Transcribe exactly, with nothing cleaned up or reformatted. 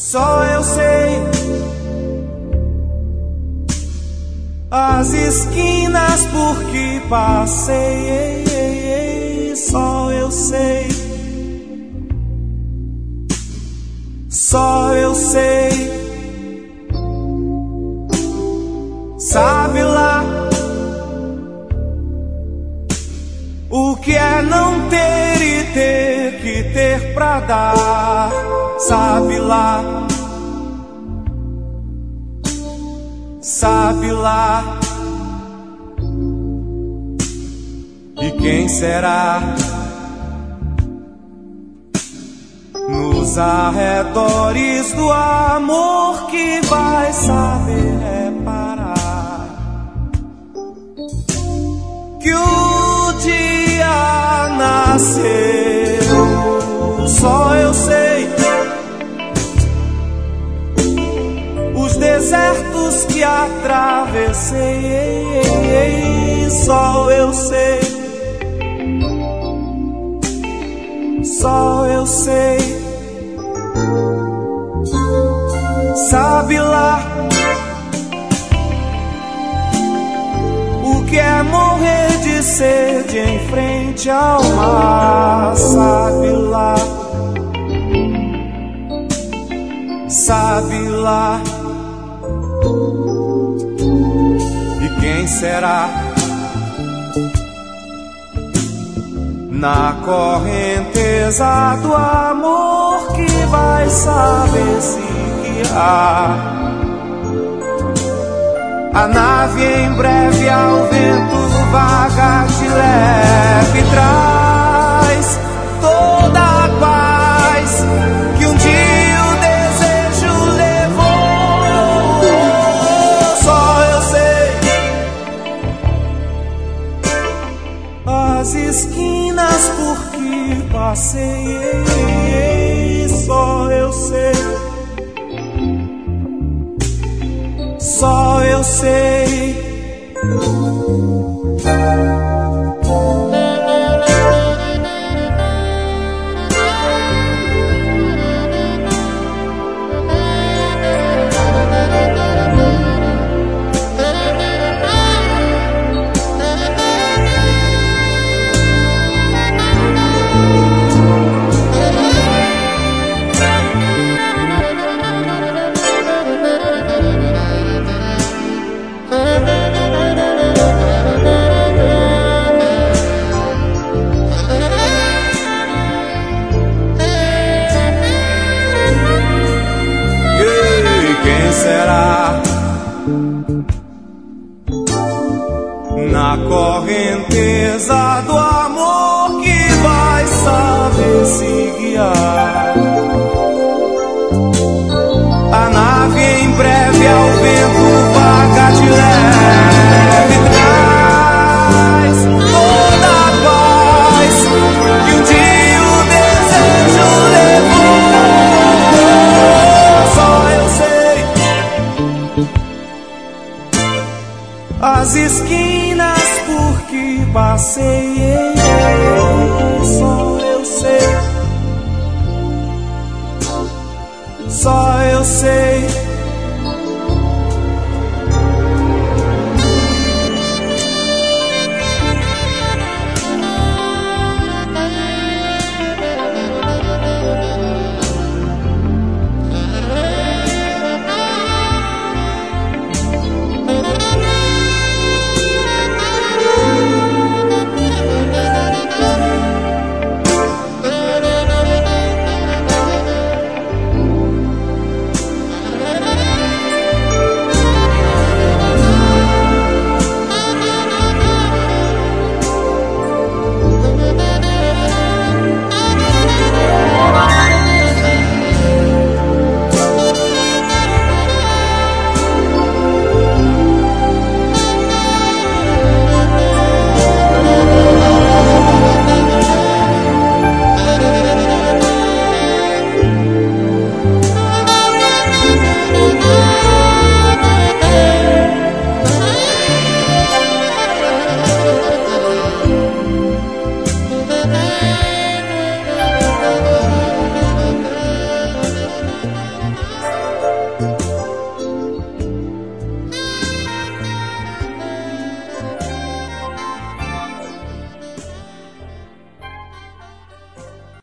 Só eu sei as esquinas por que passei. Só eu sei, só eu sei. Sabe lá o que é não ter e ter que ter pra dar. Sabe lá, sabe lá. E quem será nos arredores do amor que vai saber reparar que o dia nasceu? Só eu sei os desertos que atravessei. Só eu sei, só eu sei. Sabe lá o que é morrer de sede em frente ao mar. Sabe lá, sabe lá. E quem será na correnteza do amor que vai saber se guiar? A nave em breve ao vento vaga de leve traz toda a paz que um dia o desejo levou. Só eu sei as esquinas por que passei. Só eu sei, só eu sei. Será na correnteza do amor que vai saber se guiar? A nave em breve ao vento vaga de leve traz toda a paz que um dia o desejo levou. Só eu sei as esquinas por que passei. Só eu sei, só eu sei.